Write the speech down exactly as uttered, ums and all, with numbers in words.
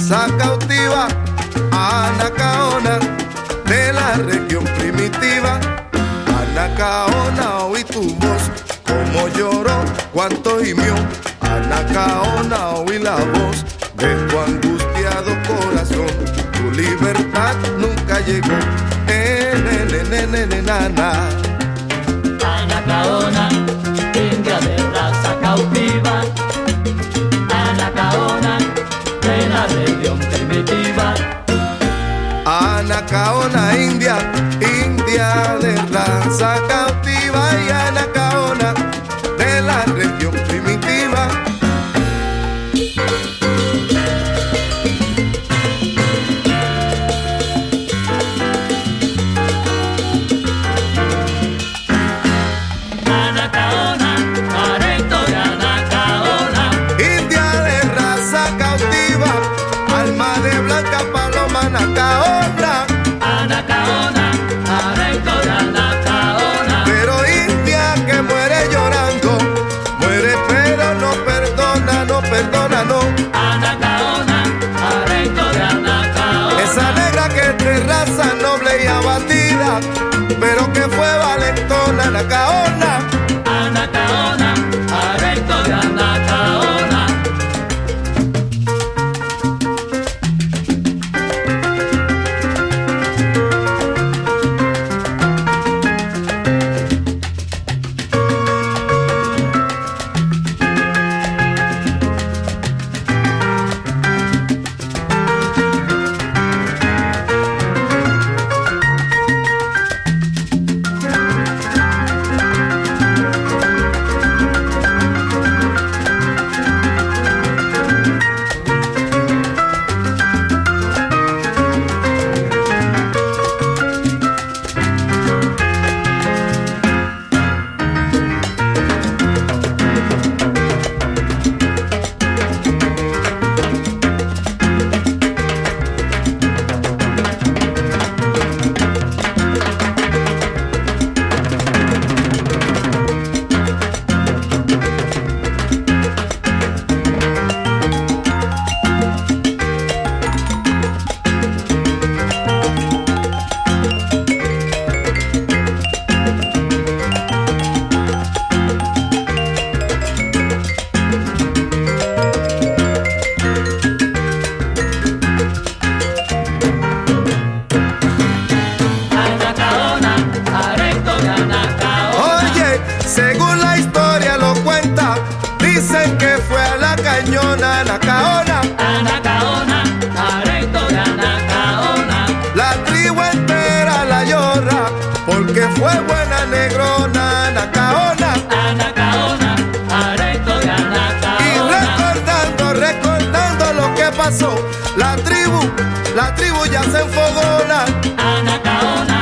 raza cautiva, Anacaona, de la región primitiva. Anacaona, oí tu voz, como lloró, cuánto gimió. Anacaona, oí la voz de tu angustiado corazón. Tu libertad nunca llegó. Eh, ne, ne, ne, ne, na, na. Anacaona, india de raza cautiva. Anacaona, de la región primitiva. Anacaona, india, india de raza cautiva. Y Anacaona, de la región primitiva. Anacaona, Anacaona, areito de Anacaona. Pero india que muere llorando, muere pero no perdona, no perdona, no. Anacaona, areito de Anacaona. Esa negra que es de raza noble y abatida, pero que fue valentona, Anacaona. Anacaona, areito de Anacaona. Según la historia lo cuenta, dicen que fue a la cañona, Anacaona. Anacaona, areito de Anacaona. La tribu entera la llora, porque fue buena negrona, Anacaona. Anacaona, areito de Anacaona. Y recordando, recordando lo que pasó, la tribu, la tribu ya se enfogona. Anacaona.